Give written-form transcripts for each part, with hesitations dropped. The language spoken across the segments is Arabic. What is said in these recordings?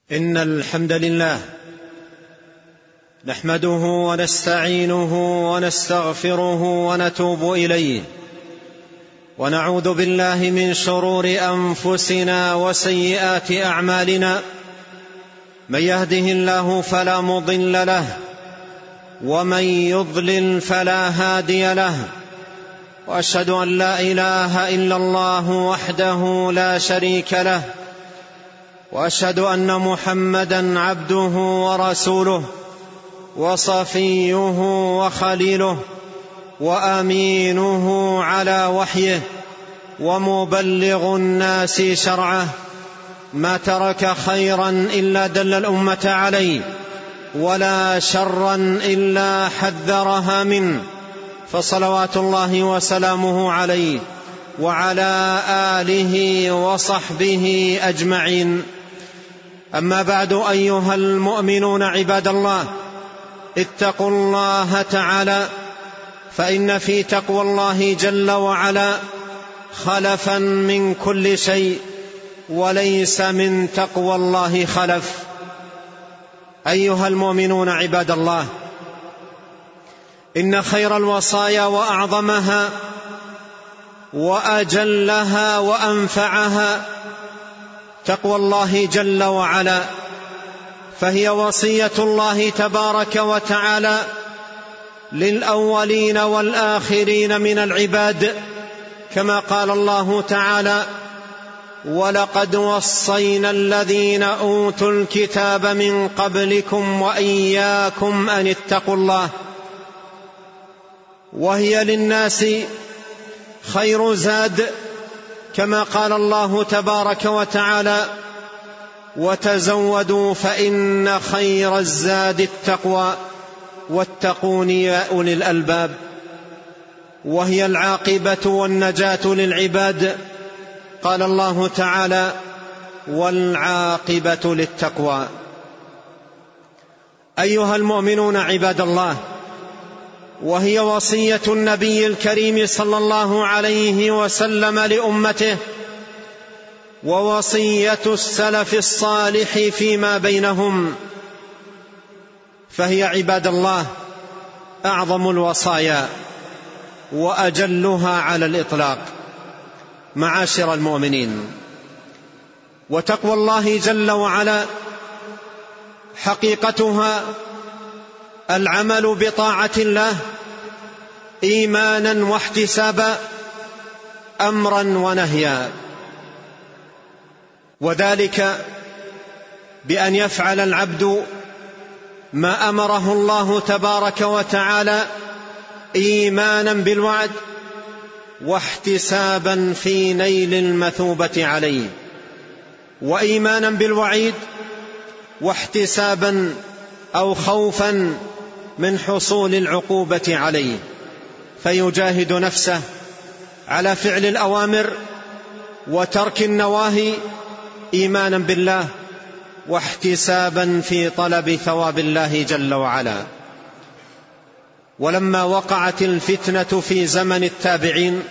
إن الحمد لله نحمده ونستعينه ونستغفره ونتوب إليه، ونعوذ بالله من شرور أنفسنا وسيئات أعمالنا. من يهده الله فلا مضل له، ومن يضلل فلا هادي له، وأشهد أن لا إله إلا الله وحده لا شريك له، وأشهد أن محمدا عبده ورسوله وصفيه وخليله وأمينه على وحيه ومبلغ الناس شرعه. ما ترك خيرا إلا دل الأمة عليه، ولا شرا إلا حذرها منه، فصلوات الله وسلامه عليه وعلى آله وصحبه أجمعين. أما بعد، أيها المؤمنون عباد الله، اتقوا الله تعالى، فإن في تقوى الله جل وعلا خلفا من كل شيء، وليس من تقوى الله خلف. أيها المؤمنون عباد الله، إن خير الوصايا وأعظمها وأجلها وأنفعها تقوى الله جل وعلا، فهي وصية الله تبارك وتعالى للأولين والآخرين من العباد، كما قال الله تعالى: ولقد وصينا الذين أوتوا الكتاب من قبلكم وإياكم أن اتقوا الله. وهي للناس خير زاد، كما قال الله تبارك وتعالى: وتزودوا فإن خير الزاد التقوى واتقون يا أولي الألباب. وهي العاقبة والنجاة للعباد، قال الله تعالى: والعاقبة للتقوى. أيها المؤمنون عباد الله، وهي وصية النبي الكريم صلى الله عليه وسلم لأمته، ووصية السلف الصالح فيما بينهم، فهي عباد الله أعظم الوصايا وأجلها على الإطلاق. معاشر المؤمنين، وتقوى الله جل وعلا حقيقتها العمل بطاعة الله إيمانا واحتسابا، أمرا ونهيا، وذلك بأن يفعل العبد ما أمره الله تبارك وتعالى إيمانا بالوعد واحتسابا في نيل المثوبة عليه، وإيمانا بالوعيد واحتسابا أو خوفا من حصول العقوبة عليه، فيجاهد نفسه على فعل الأوامر وترك النواهي إيمانا بالله واحتسابا في طلب ثواب الله جل وعلا. ولما وقعت الفتنة في زمن التابعين،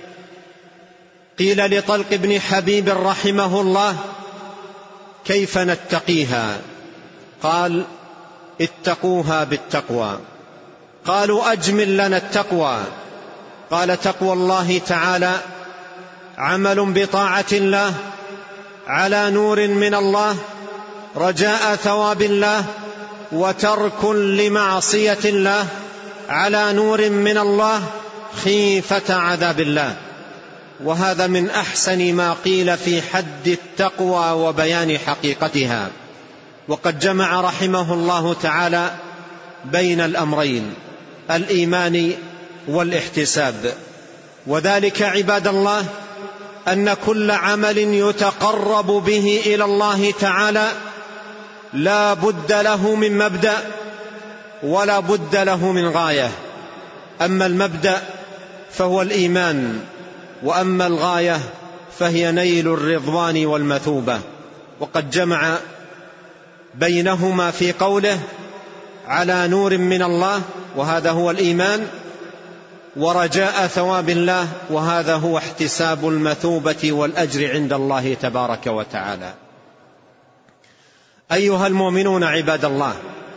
قيل لطلق بن حبيب رحمه الله: كيف نتقيها؟ قال: اتقوها بالتقوى. قالوا: أجمل لنا التقوى. قال: تقوى الله تعالى عمل بطاعة الله على نور من الله رجاء ثواب الله، وترك لمعصية الله على نور من الله خيفة عذاب الله. وهذا من أحسن ما قيل في حد التقوى وبيان حقيقتها. وقد جمع رحمه الله تعالى بين الأمرين، الإيمان والاحتساب. وذلك عباد الله أن كل عمل يتقرب به إلى الله تعالى لا بد له من مبدأ ولا بد له من غاية. أما المبدأ فهو الإيمان، وأما الغاية فهي نيل الرضوان والمثوبة. وقد جمع بينهما في قوله: على نور من الله، وهذا هو الإيمان، ورجاء ثواب الله، وهذا هو احتساب المثوبة والأجر عند الله تبارك وتعالى. أيها المؤمنون عباد الله،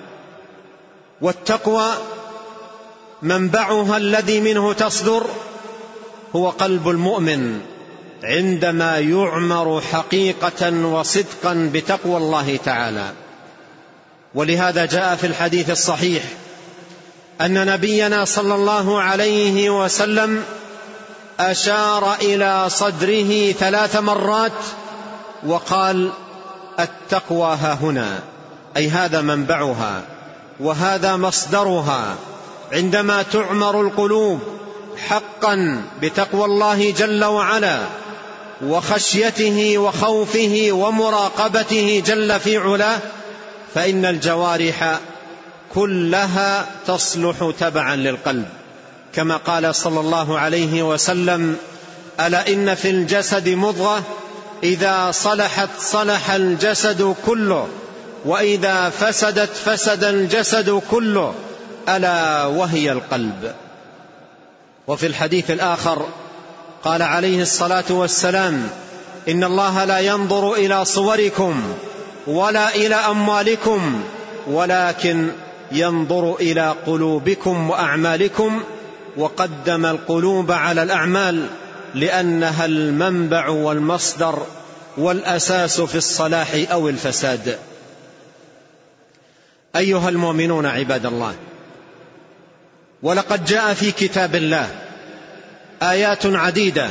والتقوى منبعها الذي منه تصدر هو قلب المؤمن عندما يعمر حقيقة وصدقا بتقوى الله تعالى. ولهذا جاء في الحديث الصحيح أن نبينا صلى الله عليه وسلم أشار إلى صدره 3 مرات وقال: التقوى هاهنا، أي هذا منبعها وهذا مصدرها. عندما تعمر القلوب حقا بتقوى الله جل وعلا وخشيته وخوفه ومراقبته جل في علاه، فإن الجوارح كلها تصلح تبعا للقلب، كما قال صلى الله عليه وسلم: ألا إن في الجسد مضغة إذا صلحت صلح الجسد كله، وإذا فسدت فسد الجسد كله، ألا وهي القلب. وفي الحديث الآخر قال عليه الصلاة والسلام: إن الله لا ينظر إلى صوركم ولا إلى أموالكم، ولكن ينظر إلى قلوبكم وأعمالكم. وقدم القلوب على الأعمال لأنها المنبع والمصدر والأساس في الصلاح أو الفساد. أيها المؤمنون عباد الله، ولقد جاء في كتاب الله آيات عديدة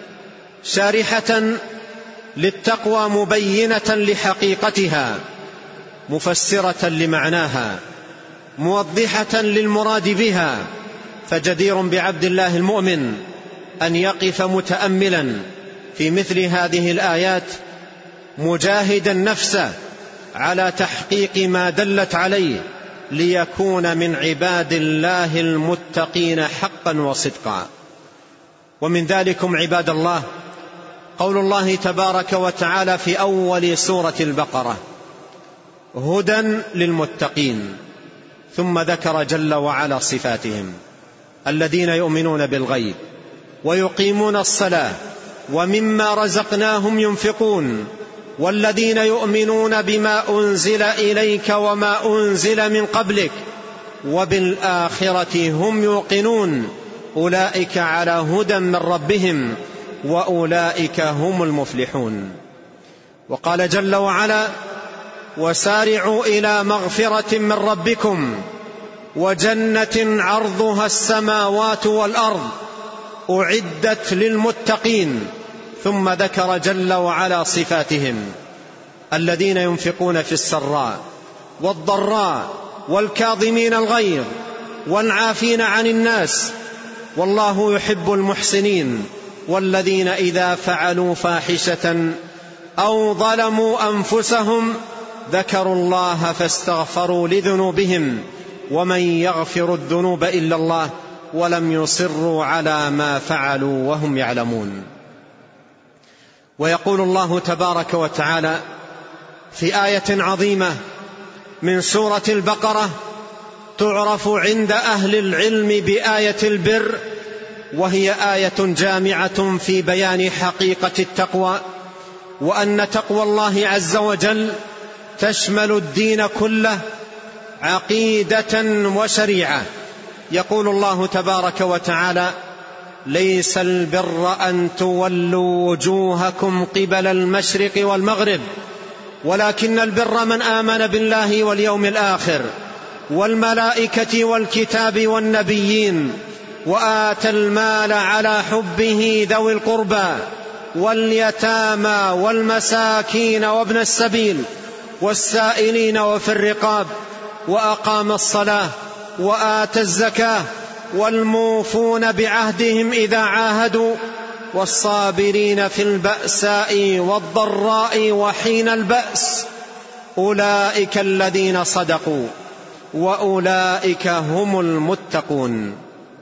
شارحة للتقوى مبينة لحقيقتها، مفسرة لمعناها، موضحة للمراد بها. فجدير بعبد الله المؤمن أن يقف متأملا في مثل هذه الآيات، مجاهدا نفسه على تحقيق ما دلت عليه، ليكون من عباد الله المتقين حقا وصدقا. ومن ذلكم عباد الله قول الله تبارك وتعالى في أول سورة البقرة: هدى للمتقين. ثم ذكر جل وعلا صفاتهم: الذين يؤمنون بالغيب ويقيمون الصلاة ومما رزقناهم ينفقون، والذين يؤمنون بما أنزل إليك وما أنزل من قبلك وبالآخرة هم يوقنون، أولئك على هدى من ربهم وأولئك هم المفلحون. وقال جل وعلا: وسارعوا إلى مغفرة من ربكم وجنة عرضها السماوات والأرض أعدت للمتقين. ثم ذكر جل وعلا صفاتهم: الذين ينفقون في السراء والضراء والكاظمين الغيظ والعافين عن الناس والله يحب المحسنين، والذين إذا فعلوا فاحشة أو ظلموا أنفسهم ذكروا الله فاستغفروا لذنوبهم ومن يغفر الذنوب إلا الله ولم يصروا على ما فعلوا وهم يعلمون. ويقول الله تبارك وتعالى في آية عظيمة من سورة البقرة تعرف عند أهل العلم بآية البر، وهي آية جامعة في بيان حقيقة التقوى، وأن تقوى الله عز وجل تشمل الدين كله عقيدة وشريعة. يقول الله تبارك وتعالى: ليس البر أن تولوا وجوهكم قبل المشرق والمغرب ولكن البر من آمن بالله واليوم الآخر والملائكة والكتاب والنبيين وآتى المال على حبه ذوي القربى واليتامى والمساكين وابن السبيل والسائلين وفي الرقاب وأقام الصلاة وآتى الزكاة والموفون بعهدهم إذا عاهدوا والصابرين في البأساء والضراء وحين البأس أولئك الذين صدقوا وأولئك هم المتقون.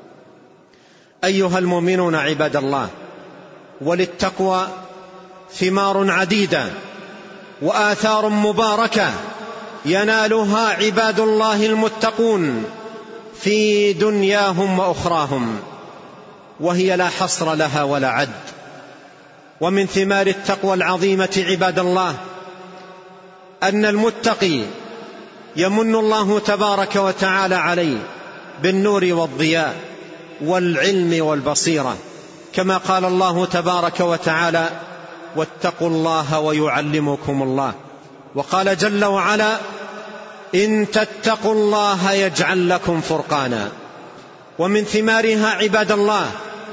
أيها المؤمنون عباد الله، وللتقوى ثمار عديدة وآثار مباركة ينالها عباد الله المتقون في دنياهم وأخراهم، وهي لا حصر لها ولا عد. ومن ثمار التقوى العظيمة عباد الله أن المتقي يمن الله تبارك وتعالى عليه بالنور والضياء والعلم والبصيرة، كما قال الله تبارك وتعالى: واتقوا الله ويعلمكم الله. وقال جل وعلا: إن تتقوا الله يجعل لكم فرقانا. ومن ثمارها عباد الله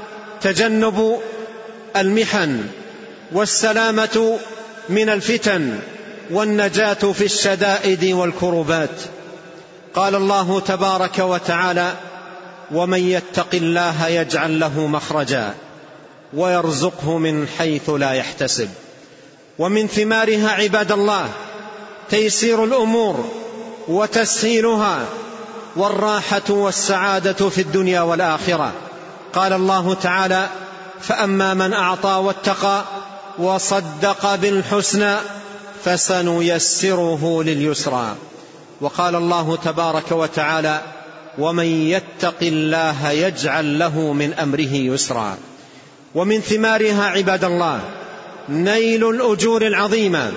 تجنب المحن والسلامة من الفتن والنجاة في الشدائد والكربات. قال الله تبارك وتعالى: ومن يتق الله يجعل له مخرجا ويرزقه من حيث لا يحتسب. ومن ثمارها عباد الله تيسير الأمور وتسهيلها والراحة والسعادة في الدنيا والآخرة. قال الله تعالى: فأما من أعطى واتقى وصدق بالحسنى فسنيسره لليسرى. وقال الله تبارك وتعالى: ومن يتق الله يجعل له من أمره يسرا. ومن ثمارها عباد الله نيل الأجور العظيمة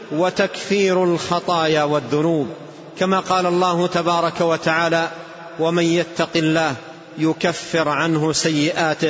وتكفير الخطايا والذنوب، كما قال الله تبارك وتعالى: ومن يتق الله يكفر عنه سيئاته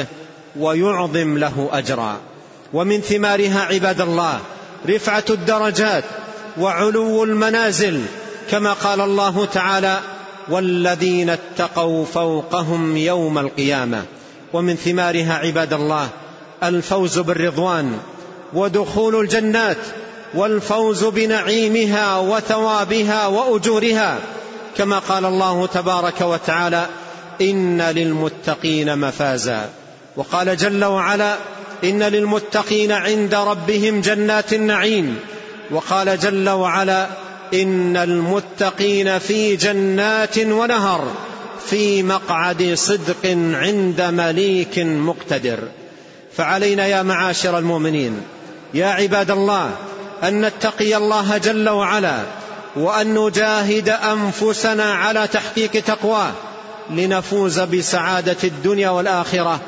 ويعظم له أجرا. ومن ثمارها عباد الله رفعة الدرجات وعلو المنازل، كما قال الله تعالى: والذين اتقوا فوقهم يوم القيامة. ومن ثمارها عباد الله الفوز بالرضوان ودخول الجنات والفوز بنعيمها وثوابها وأجورها، كما قال الله تبارك وتعالى: إن للمتقين مفازا. وقال جل وعلا: إن للمتقين عند ربهم جنات النعيم. وقال جل وعلا: إن المتقين في جنات ونهر في مقعد صدق عند مليك مقتدر. فعلينا يا معاشر المؤمنين يا عباد الله أن نتقي الله جل وعلا وأن نجاهد أنفسنا على تحقيق تقواه لنفوز بسعادة الدنيا والآخرة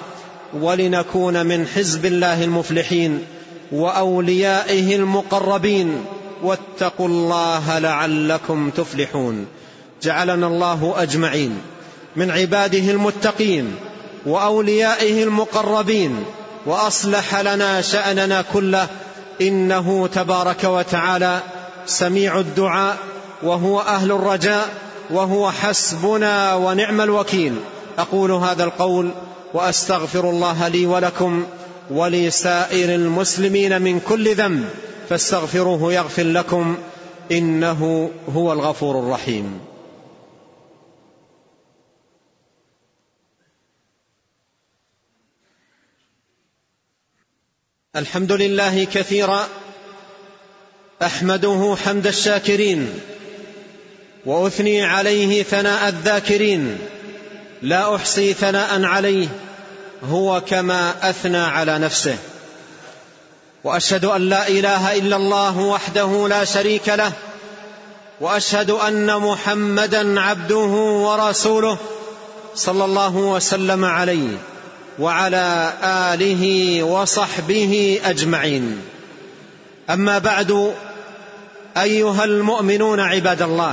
ولنكون من حزب الله المفلحين وأوليائه المقربين. واتقوا الله لعلكم تفلحون. جعلنا الله أجمعين من عباده المتقين وأوليائه المقربين، وأصلح لنا شأننا كله، إنه تبارك وتعالى سميع الدعاء وهو أهل الرجاء وهو حسبنا ونعم الوكيل. أقول هذا القول وأستغفر الله لي ولكم ولسائر المسلمين من كل ذنب، فاستغفروه يغفر لكم، إنه هو الغفور الرحيم. الحمد لله كثيرا أحمده حمد الشاكرين وأثني عليه ثناء الذاكرين، لا أحصي ثناء عليه هو كما أثنى على نفسه. وأشهد أن لا إله إلا الله وحده لا شريك له، وأشهد أن محمدا عبده ورسوله صلى الله وسلم عليه وعلى آله وصحبه أجمعين. أما بعد، أيها المؤمنون عباد الله،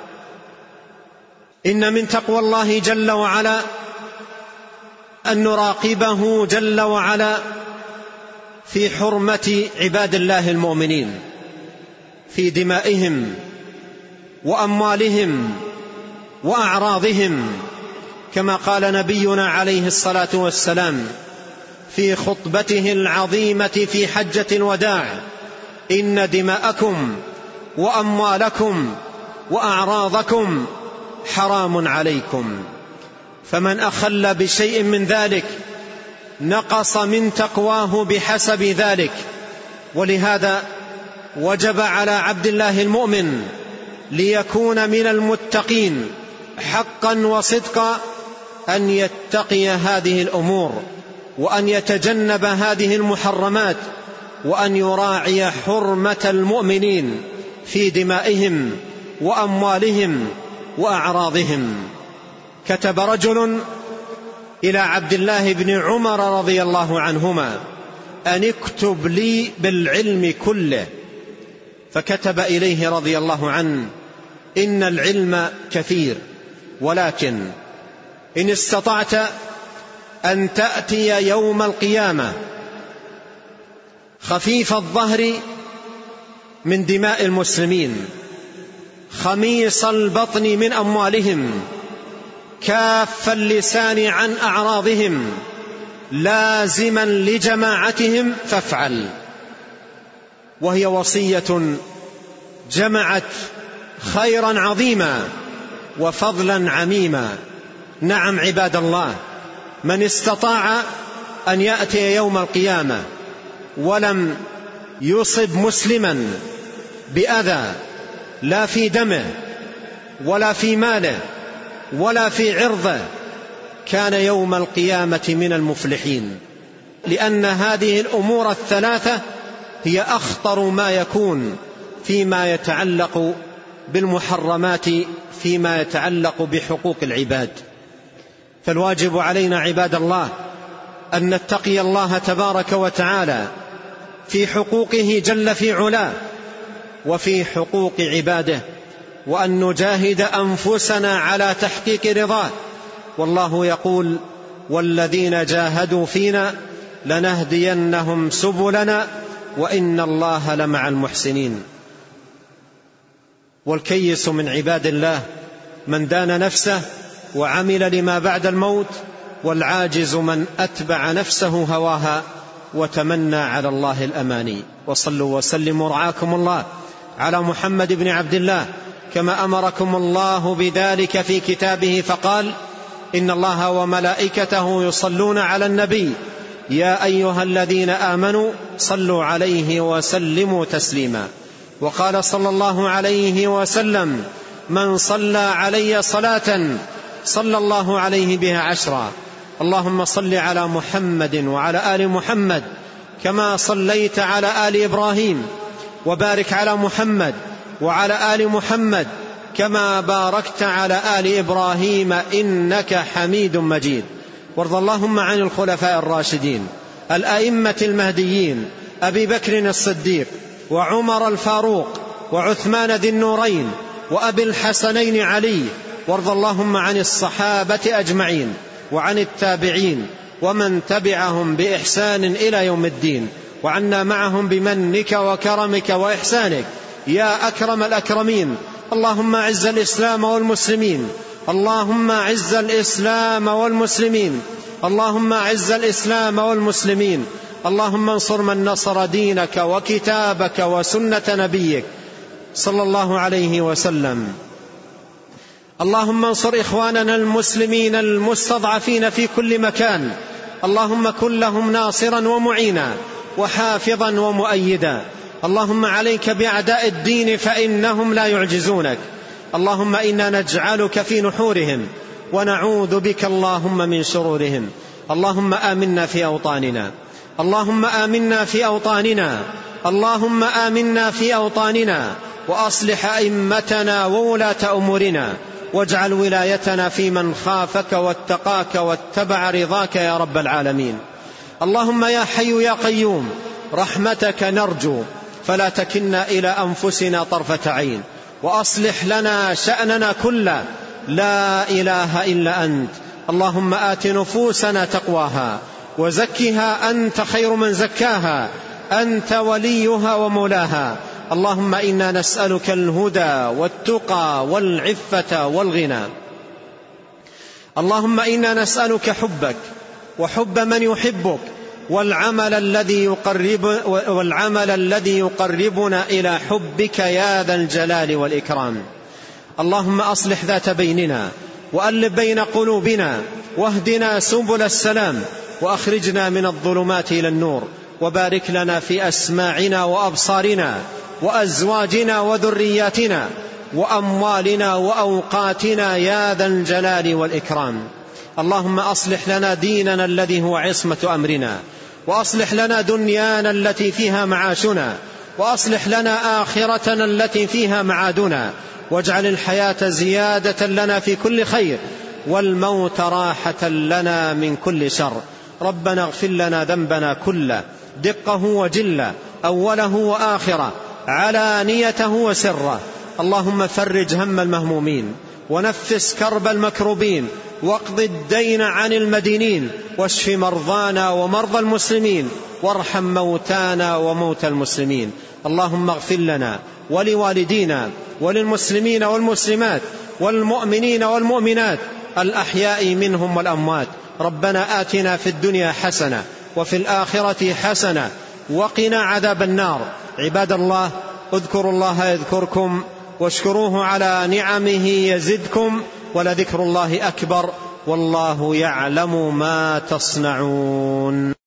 إن من تقوى الله جل وعلا أن نراقبه جل وعلا في حرمة عباد الله المؤمنين، في دمائهم وأموالهم وأعراضهم، كما قال نبينا عليه الصلاة والسلام في خطبته العظيمة في حجة الوداع: إن دماءكم وأموالكم وأعراضكم حرام عليكم، فمن أخل بشيء من ذلك نقص من تقواه بحسب ذلك. ولهذا وجب على عبد الله المؤمن ليكون من المتقين حقا وصدقا أن يتقي هذه الأمور، وأن يتجنب هذه المحرمات، وأن يراعي حرمة المؤمنين في دمائهم وأموالهم وأعراضهم. كتب رجل إلى عبد الله بن عمر رضي الله عنهما: أن اكتب لي بالعلم كله فكتب إليه رضي الله عنه: إن العلم كثير، ولكن إن استطعت أن تأتي يوم القيامة خفيف الظهر من دماء المسلمين، خميص البطن من أموالهم، كاف اللسان عن أعراضهم، لازما لجماعتهم، فافعل. وهي وصية جمعت خيرا عظيما وفضلا عميما. نعم عباد الله، من استطاع أن يأتي يوم القيامة ولم يصب مسلما بأذى، لا في دمه ولا في ماله ولا في عرضه، كان يوم القيامة من المفلحين، لأن هذه الأمور الثلاثة هي أخطر ما يكون فيما يتعلق بالمحرمات، فيما يتعلق بحقوق العباد. فالواجب علينا عباد الله أن نتقي الله تبارك وتعالى في حقوقه جل في علاه وفي حقوق عباده، وأن نجاهد أنفسنا على تحقيق رضاه. والله يقول: والذين جاهدوا فينا لنهدينهم سبلنا وإن الله لمع المحسنين. والكيس من عباد الله من دان نفسه وعمل لما بعد الموت، والعاجز من أتبع نفسه هواها وتمنى على الله الأماني. وصلوا وسلموا رعاكم الله على محمد بن عبد الله كما أمركم الله بذلك في كتابه، فقال: إن الله وملائكته يصلون على النبي يا أيها الذين آمنوا صلوا عليه وسلموا تسليما. وقال صلى الله عليه وسلم: من صلى علي صلاة صلى الله عليه بها 10. اللهم صل على محمد وعلى آل محمد كما صليت على آل إبراهيم، وبارك على محمد وعلى آل محمد كما باركت على آل إبراهيم إنك حميد مجيد. وارض اللهم عن الخلفاء الراشدين الأئمة المهديين أبي بكر الصديق وعمر الفاروق وعثمان ذي النورين وأبي الحسنين علي. وارض اللهم عن الصحابة أجمعين وعن التابعين ومن تبعهم بإحسان إلى يوم الدين، وعنا معهم بمنك وكرمك وإحسانك يا أكرم الأكرمين. اللهم أعز الإسلام والمسلمين، اللهم أعز الإسلام والمسلمين، اللهم أعز الإسلام والمسلمين. اللهم انصر من نصر دينك وكتابك وسنة نبيك صلى الله عليه وسلم. اللهم انصر إخواننا المسلمين المستضعفين في كل مكان، اللهم كن لهم ناصرا ومعينا وحافظا ومؤيدا. اللهم عليك بأعداء الدين فإنهم لا يعجزونك. اللهم إنا نجعلك في نحورهم ونعوذ بك اللهم من شرورهم. اللهم آمنا في أوطاننا، اللهم آمنا في أوطاننا، اللهم آمنا في أوطاننا، وأصلح أئمتنا وولاة أمورنا، واجعل ولايتنا في من خافك واتقاك واتبع رضاك يا رب العالمين. اللهم يا حي يا قيوم رحمتك نرجو، فلا تكلنا إلى أنفسنا طرفة عين، وأصلح لنا شأننا كله، لا إله إلا أنت. اللهم آت نفوسنا تقواها وزكها أنت خير من زكاها، أنت وليها ومولاها. اللهم إنا نسألك الهدى والتقى والعفة والغنى. اللهم إنا نسألك حبك وحب من يحبك، والعمل الذي يقربنا إلى حبك يا ذا الجلال والإكرام. اللهم أصلح ذات بيننا وألف بين قلوبنا، واهدنا سبل السلام، وأخرجنا من الظلمات إلى النور، وبارك لنا في أسماعنا وأبصارنا وأزواجنا وذرياتنا وأموالنا وأوقاتنا يا ذا الجلال والإكرام. اللهم أصلح لنا ديننا الذي هو عصمة أمرنا، وأصلح لنا دنيانا التي فيها معاشنا، وأصلح لنا آخرتنا التي فيها معادنا، واجعل الحياة زيادة لنا في كل خير، والموت راحة لنا من كل شر. ربنا اغفر لنا ذنبنا كله، دقه وجله، أوله وآخره، علانيته وسره. اللهم فرج هم المهمومين، ونفس كرب المكروبين، واقض الدين عن المدينين، واشف مرضانا ومرضى المسلمين، وارحم موتانا وموتى المسلمين. اللهم اغفر لنا ولوالدينا وللمسلمين والمسلمات والمؤمنين والمؤمنات الأحياء منهم والأموات. ربنا آتنا في الدنيا حسنة وفي الآخرة حسنة وقنا عذاب النار. عباد الله، اذكروا الله يذكركم، واشكروه على نعمه يزدكم، ولذكر الله أكبر، والله يعلم ما تصنعون.